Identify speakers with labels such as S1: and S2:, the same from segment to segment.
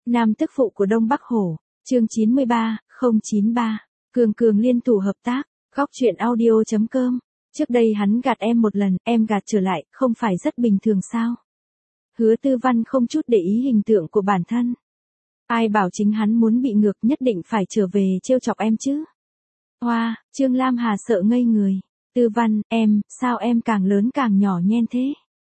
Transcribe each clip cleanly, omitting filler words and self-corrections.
S1: Nam tức phụ của Đông Bắc Hổ, chương 93, 093, cường cường liên thủ hợp tác, góc truyện audio.com. Trước đây hắn gạt em một lần, em gạt trở lại, không phải rất bình thường sao? Hứa Tư Văn không chút để ý hình tượng của bản thân. Ai bảo chính hắn muốn bị ngược nhất định phải trở về trêu chọc em chứ? Hoa, Trương Lam Hà sợ ngây người. Tư Văn, em, sao em càng lớn càng nhỏ nhen thế?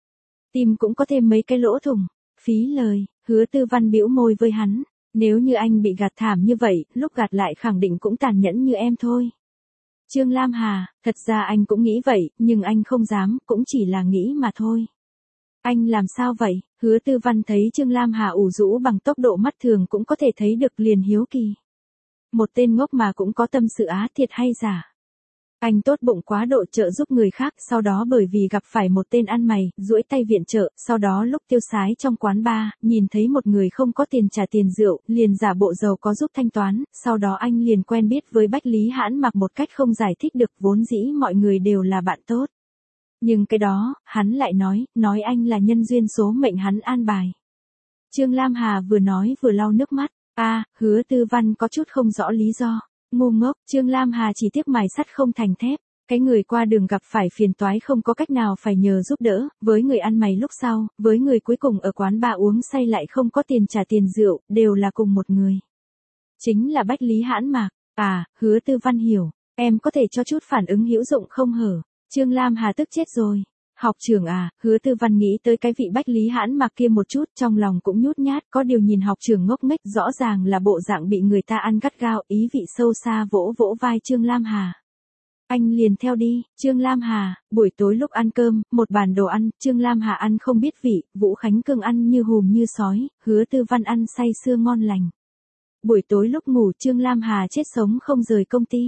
S1: Tim cũng có thêm mấy cái lỗ thủng. Phí lời, Hứa Tư Văn bĩu môi với hắn. Nếu như anh bị gạt thảm như vậy, lúc gạt lại khẳng định cũng tàn nhẫn như em thôi. Trương Lam Hà, thật ra anh cũng nghĩ vậy, nhưng anh không dám, cũng chỉ là nghĩ mà thôi. Anh làm sao vậy? Hứa Tư Văn thấy Trương Lam Hà ủ rũ bằng tốc độ mắt thường cũng có thể thấy được liền hiếu kỳ. Một tên ngốc mà cũng có tâm sự á, thiệt hay giả? Anh tốt bụng quá độ trợ giúp người khác, sau đó bởi vì gặp phải một tên ăn mày, duỗi tay viện trợ, sau đó lúc tiêu sái trong quán bar, nhìn thấy một người không có tiền trả tiền rượu, liền giả bộ giàu có giúp thanh toán, sau đó anh liền quen biết với Bách Lý Hãn Mặc một cách không giải thích được, vốn dĩ mọi người đều là bạn tốt. Nhưng cái đó, hắn lại nói anh là nhân duyên số mệnh hắn an bài. Trương Lam Hà vừa nói vừa lau nước mắt, Hứa Tư Văn có chút không rõ lý do. Ngu ngốc, Trương Lam Hà chỉ tiếc mài sắt không thành thép. Cái người qua đường gặp phải phiền toái không có cách nào phải nhờ giúp đỡ, với người ăn mày lúc sau, với người cuối cùng ở quán bar uống say lại không có tiền trả tiền rượu, đều là cùng một người. Chính là Bách Lý Hãn Mạc. Hứa Tư Văn hiểu, em có thể cho chút phản ứng hữu dụng không hở? Trương Lam Hà tức chết rồi. Học trưởng Hứa Tư Văn nghĩ tới cái vị Bách Lý Hãn Mạc kia một chút, trong lòng cũng nhút nhát, có điều nhìn học trưởng ngốc nghếch rõ ràng là bộ dạng bị người ta ăn gắt gao, ý vị sâu xa vỗ vỗ vai Trương Lam Hà. Anh liền theo đi, Trương Lam Hà, buổi tối lúc ăn cơm, một bàn đồ ăn, Trương Lam Hà ăn không biết vị, Vũ Khánh Cương ăn như hùm như sói, Hứa Tư Văn ăn say sưa ngon lành. Buổi tối lúc ngủ Trương Lam Hà chết sống không rời công ty.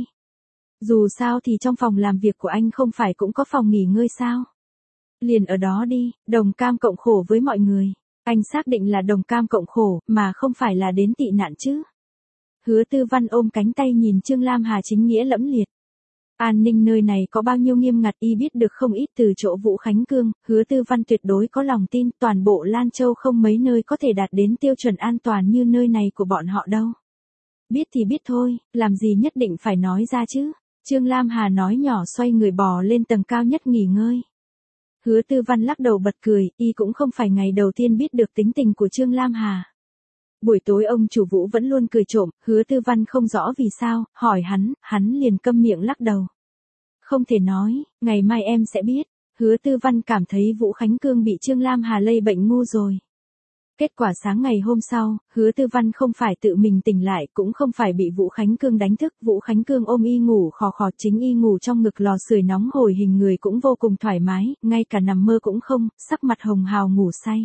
S1: Dù sao thì trong phòng làm việc của anh không phải cũng có phòng nghỉ ngơi sao? Liền ở đó đi, đồng cam cộng khổ với mọi người. Anh xác định là đồng cam cộng khổ, mà không phải là đến tị nạn chứ. Hứa Tư Văn ôm cánh tay nhìn Trương Lam Hà chính nghĩa lẫm liệt. An ninh nơi này có bao nhiêu nghiêm ngặt y biết được không ít từ chỗ Vũ Khánh Cương, Hứa Tư Văn tuyệt đối có lòng tin toàn bộ Lan Châu không mấy nơi có thể đạt đến tiêu chuẩn an toàn như nơi này của bọn họ đâu. Biết thì biết thôi, làm gì nhất định phải nói ra chứ. Trương Lam Hà nói nhỏ xoay người bò lên tầng cao nhất nghỉ ngơi. Hứa Tư Văn lắc đầu bật cười, y cũng không phải ngày đầu tiên biết được tính tình của Trương Lam Hà. Buổi tối ông chủ Vũ vẫn luôn cười trộm, Hứa Tư Văn không rõ vì sao, hỏi hắn liền câm miệng lắc đầu. Không thể nói, ngày mai em sẽ biết. Hứa Tư Văn cảm thấy Vũ Khánh Cương bị Trương Lam Hà lây bệnh ngu rồi. Kết quả sáng ngày hôm sau, Hứa Tư Văn không phải tự mình tỉnh lại, cũng không phải bị Vũ Khánh Cương đánh thức, Vũ Khánh Cương ôm y ngủ khò khò, chính y ngủ trong ngực lò sưởi nóng hổi, hình người cũng vô cùng thoải mái, ngay cả nằm mơ cũng không, sắc mặt hồng hào ngủ say.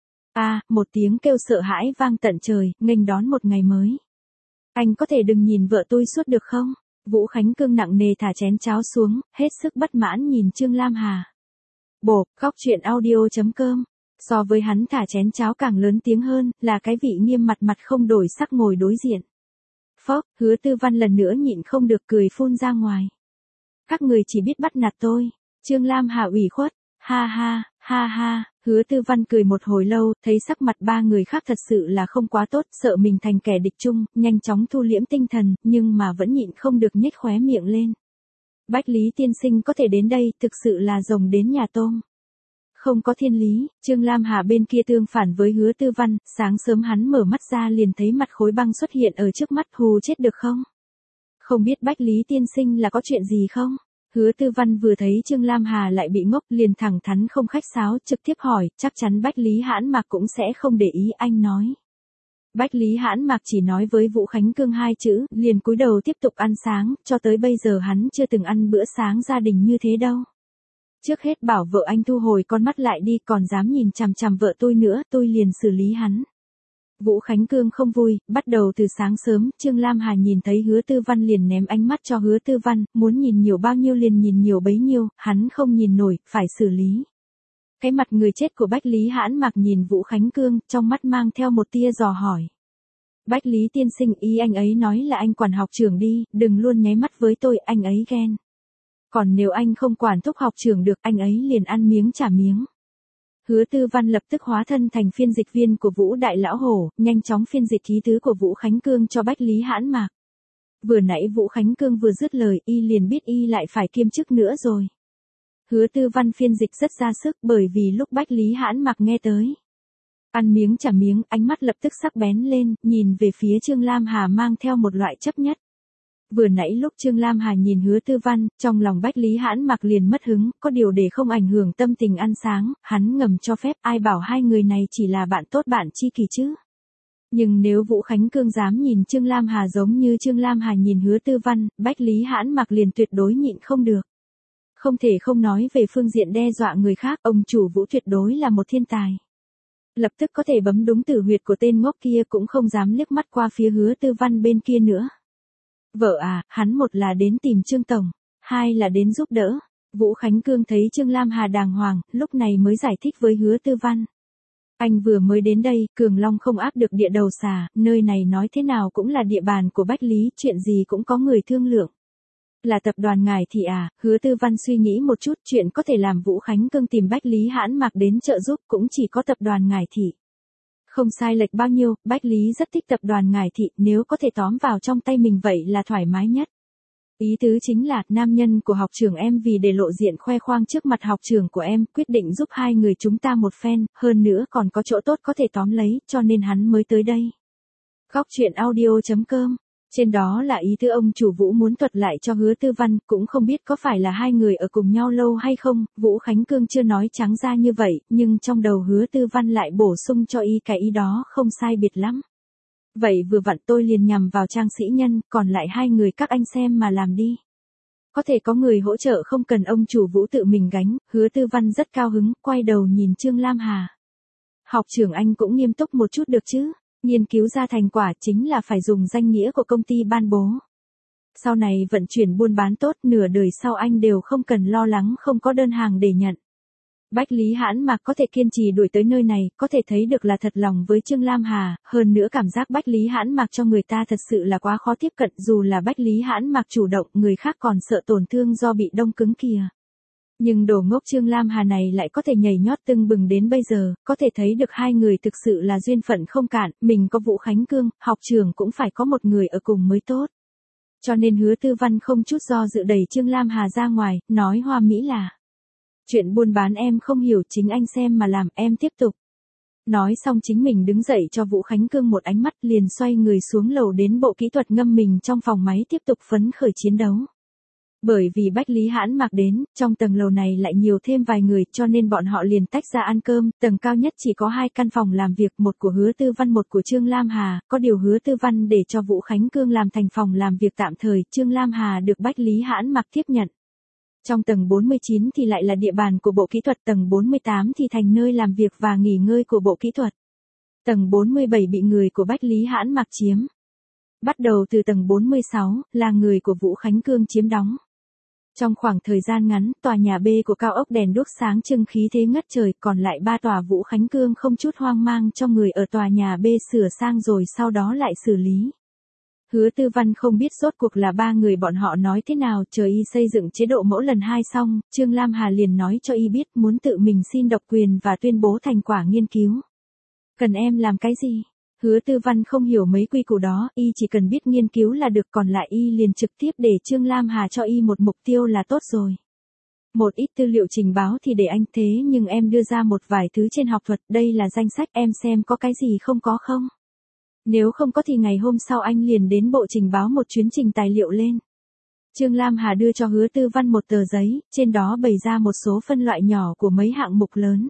S1: Một tiếng kêu sợ hãi vang tận trời, nghênh đón một ngày mới. Anh có thể đừng nhìn vợ tôi suốt được không? Vũ Khánh Cương nặng nề thả chén cháo xuống, hết sức bất mãn nhìn Trương Lam Hà. Góc truyện audio.com. So với hắn thả chén cháo càng lớn tiếng hơn, là cái vị nghiêm mặt không đổi sắc ngồi đối diện. Hứa Tư Văn lần nữa nhịn không được cười phun ra ngoài. Các người chỉ biết bắt nạt tôi. Trương Lam Hà ủy khuất. Ha ha, Hứa Tư Văn cười một hồi lâu, thấy sắc mặt ba người khác thật sự là không quá tốt, sợ mình thành kẻ địch chung, nhanh chóng thu liễm tinh thần, nhưng mà vẫn nhịn không được nhếch khóe miệng lên. Bách Lý tiên sinh có thể đến đây, thực sự là rồng đến nhà tôm. Không có thiên lý, Trương Lam Hà bên kia tương phản với Hứa Tư Văn, sáng sớm hắn mở mắt ra liền thấy mặt khối băng xuất hiện ở trước mắt, hù chết được không? Không biết Bách Lý tiên sinh là có chuyện gì không? Hứa Tư Văn vừa thấy Trương Lam Hà lại bị ngốc liền thẳng thắn không khách sáo, trực tiếp hỏi, chắc chắn Bách Lý Hãn Mạc cũng sẽ không để ý, anh nói. Bách Lý Hãn Mạc chỉ nói với Vũ Khánh Cương 2 chữ, liền cúi đầu tiếp tục ăn sáng, cho tới bây giờ hắn chưa từng ăn bữa sáng gia đình như thế đâu. Trước hết bảo vợ anh thu hồi con mắt lại đi, còn dám nhìn chằm chằm vợ tôi nữa, tôi liền xử lý hắn. Vũ Khánh Cương không vui, bắt đầu từ sáng sớm, Trương Lam Hà nhìn thấy Hứa Tư Văn liền ném ánh mắt cho Hứa Tư Văn, muốn nhìn nhiều bao nhiêu liền nhìn nhiều bấy nhiêu, hắn không nhìn nổi, phải xử lý. Cái mặt người chết của Bách Lý Hãn Mặc nhìn Vũ Khánh Cương, trong mắt mang theo một tia dò hỏi. Bách Lý tiên sinh, ý anh ấy nói là anh quản học trưởng đi, đừng luôn nháy mắt với tôi, anh ấy ghen. Còn nếu anh không quản thúc học trưởng được, anh ấy liền ăn miếng trả miếng. Hứa Tư Văn lập tức hóa thân thành phiên dịch viên của Vũ Đại Lão Hổ, nhanh chóng phiên dịch ý tứ của Vũ Khánh Cương cho Bách Lý Hãn Mạc. Vừa nãy Vũ Khánh Cương vừa dứt lời y liền biết y lại phải kiêm chức nữa rồi. Hứa Tư Văn phiên dịch rất ra sức bởi vì lúc Bách Lý Hãn Mạc nghe tới. Ăn miếng trả miếng, ánh mắt lập tức sắc bén lên, nhìn về phía Trương Lam Hà mang theo một loại chấp nhất. Vừa nãy lúc Trương Lam Hà nhìn Hứa Tư Văn, trong lòng Bách Lý Hãn Mạc liền mất hứng, có điều để không ảnh hưởng tâm tình ăn sáng, hắn ngầm cho phép ai bảo hai người này chỉ là bạn tốt bạn tri kỷ chứ. Nhưng nếu Vũ Khánh Cương dám nhìn Trương Lam Hà giống như Trương Lam Hà nhìn Hứa Tư Văn, Bách Lý Hãn Mạc liền tuyệt đối nhịn không được. Không thể không nói về phương diện đe dọa người khác, ông chủ Vũ tuyệt đối là một thiên tài. Lập tức có thể bấm đúng tử huyệt của tên ngốc kia cũng không dám liếc mắt qua phía Hứa Tư Văn bên kia nữa. Vợ à, hắn một là đến tìm Trương Tổng, hai là đến giúp đỡ. Vũ Khánh Cương thấy Trương Lam Hà đàng hoàng, lúc này mới giải thích với Hứa Tư Văn. Anh vừa mới đến đây, Cường Long không áp được địa đầu xà, nơi này nói thế nào cũng là địa bàn của Bách Lý, chuyện gì cũng có người thương lượng. Là tập đoàn ngài thì à, Hứa Tư Văn suy nghĩ một chút, chuyện có thể làm Vũ Khánh Cương tìm Bách Lý Hãn Mạc đến trợ giúp cũng chỉ có tập đoàn ngài thị. Không sai lệch bao nhiêu, Bách Lý rất thích tập đoàn ngài thị, nếu có thể tóm vào trong tay mình vậy là thoải mái nhất. Ý tứ chính là, nam nhân của học trưởng em vì để lộ diện khoe khoang trước mặt học trưởng của em, quyết định giúp hai người chúng ta một phen, hơn nữa còn có chỗ tốt có thể tóm lấy, cho nên hắn mới tới đây. Góc truyện audio.com. Trên đó là ý tứ ông chủ Vũ muốn thuật lại cho Hứa Tư Văn, cũng không biết có phải là hai người ở cùng nhau lâu hay không, Vũ Khánh Cương chưa nói trắng ra như vậy, nhưng trong đầu Hứa Tư Văn lại bổ sung cho y cái ý đó không sai biệt lắm. Vậy vừa vặn tôi liền nhằm vào Trang Sĩ Nhân, còn lại hai người các anh xem mà làm đi. Có thể có người hỗ trợ không cần ông chủ Vũ tự mình gánh, Hứa Tư Văn rất cao hứng, quay đầu nhìn Trương Lam Hà. Học trưởng anh cũng nghiêm túc một chút được chứ, nghiên cứu ra thành quả chính là phải dùng danh nghĩa của công ty ban bố. Sau này vận chuyển buôn bán tốt, nửa đời sau anh đều không cần lo lắng không có đơn hàng để nhận. Bách Lý Hãn Mạc có thể kiên trì đuổi tới nơi này, có thể thấy được là thật lòng với Trương Lam Hà, hơn nữa cảm giác Bách Lý Hãn Mạc cho người ta thật sự là quá khó tiếp cận, dù là Bách Lý Hãn Mạc chủ động, người khác còn sợ tổn thương do bị đông cứng kìa. Nhưng đồ ngốc Trương Lam Hà này lại có thể nhảy nhót tưng bừng đến bây giờ, có thể thấy được hai người thực sự là duyên phận không cạn, mình có Vũ Khánh Cương, học trưởng cũng phải có một người ở cùng mới tốt. Cho nên Hứa Tư Văn không chút do dự đẩy Trương Lam Hà ra ngoài, nói hoa mỹ là: chuyện buôn bán em không hiểu, chính anh xem mà làm, em tiếp tục. Nói xong chính mình đứng dậy cho Vũ Khánh Cương một ánh mắt, liền xoay người xuống lầu đến bộ kỹ thuật ngâm mình trong phòng máy tiếp tục phấn khởi chiến đấu. Bởi vì Bách Lý Hãn Mạc đến, trong tầng lầu này lại nhiều thêm vài người, cho nên bọn họ liền tách ra ăn cơm, tầng cao nhất chỉ có 2 căn phòng làm việc, một của Hứa Tư Văn một của Trương Lam Hà, có điều Hứa Tư Văn để cho Vũ Khánh Cương làm thành phòng làm việc tạm thời, Trương Lam Hà được Bách Lý Hãn Mạc tiếp nhận. Trong tầng 49 thì lại là địa bàn của bộ kỹ thuật, tầng 48 thì thành nơi làm việc và nghỉ ngơi của bộ kỹ thuật. Tầng 47 bị người của Bách Lý Hãn Mạc chiếm. Bắt đầu từ tầng 46, là người của Vũ Khánh Cương chiếm đóng. Trong khoảng thời gian ngắn, tòa nhà B của cao ốc đèn đuốc sáng trưng khí thế ngất trời, còn lại 3 tòa Vũ Khánh Cương không chút hoang mang cho người ở tòa nhà B sửa sang rồi sau đó lại xử lý. Hứa Tư Văn không biết rốt cuộc là 3 người bọn họ nói thế nào, chờ y xây dựng chế độ mẫu lần 2 xong, Trương Lam Hà liền nói cho y biết muốn tự mình xin độc quyền và tuyên bố thành quả nghiên cứu. Cần em làm cái gì? Hứa Tư Văn không hiểu mấy quy củ đó, y chỉ cần biết nghiên cứu là được, còn lại y liền trực tiếp để Trương Lam Hà cho y một mục tiêu là tốt rồi. Một ít tư liệu trình báo thì để anh, thế nhưng em đưa ra một vài thứ trên học thuật, đây là danh sách, em xem có cái gì không có không? Nếu không có thì ngày hôm sau anh liền đến bộ trình báo một chuyến trình tài liệu lên. Trương Lam Hà đưa cho Hứa Tư Văn một tờ giấy, trên đó bày ra một số phân loại nhỏ của mấy hạng mục lớn.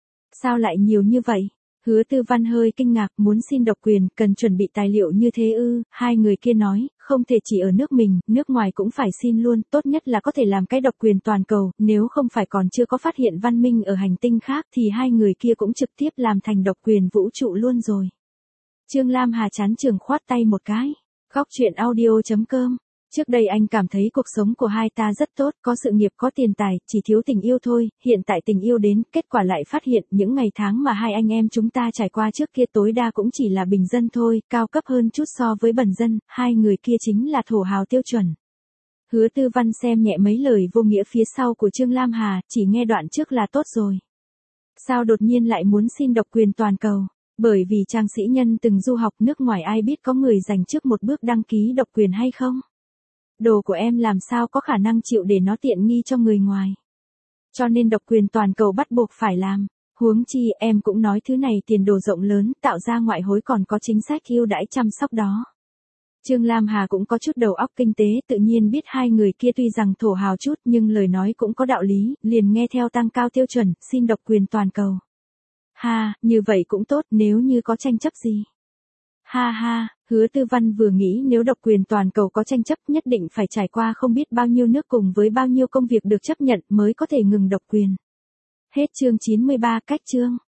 S1: Sao lại nhiều như vậy? Hứa Tư Văn hơi kinh ngạc, muốn xin độc quyền, cần chuẩn bị tài liệu như thế ư? Hai người kia nói, không thể chỉ ở nước mình, nước ngoài cũng phải xin luôn, tốt nhất là có thể làm cái độc quyền toàn cầu, nếu không phải còn chưa có phát hiện văn minh ở hành tinh khác thì hai người kia cũng trực tiếp làm thành độc quyền vũ trụ luôn rồi. Trương Lam Hà chán chường khoát tay một cái. Góc truyện audio.com. Trước đây anh cảm thấy cuộc sống của hai ta rất tốt, có sự nghiệp có tiền tài, chỉ thiếu tình yêu thôi, hiện tại tình yêu đến, kết quả lại phát hiện những ngày tháng mà hai anh em chúng ta trải qua trước kia tối đa cũng chỉ là bình dân thôi, cao cấp hơn chút so với bần dân, hai người kia chính là thổ hào tiêu chuẩn. Hứa Tư Văn xem nhẹ mấy lời vô nghĩa phía sau của Trương Lam Hà, chỉ nghe đoạn trước là tốt rồi. Sao đột nhiên lại muốn xin độc quyền toàn cầu? Bởi vì Trang Sĩ Nhân từng du học nước ngoài, ai biết có người dành trước một bước đăng ký độc quyền hay không? Đồ của em làm sao có khả năng chịu để nó tiện nghi cho người ngoài. Cho nên độc quyền toàn cầu bắt buộc phải làm. Huống chi em cũng nói thứ này tiền đồ rộng lớn, tạo ra ngoại hối còn có chính sách ưu đãi chăm sóc đó. Trương Lam Hà cũng có chút đầu óc kinh tế, tự nhiên biết hai người kia tuy rằng thổ hào chút nhưng lời nói cũng có đạo lý, liền nghe theo tăng cao tiêu chuẩn, xin độc quyền toàn cầu. Ha, như vậy cũng tốt, nếu như có tranh chấp gì. Ha ha, Hứa Tư Văn vừa nghĩ nếu độc quyền toàn cầu có tranh chấp nhất định phải trải qua không biết bao nhiêu nước cùng với bao nhiêu công việc được chấp nhận mới có thể ngừng độc quyền. Hết chương 93 cách chương.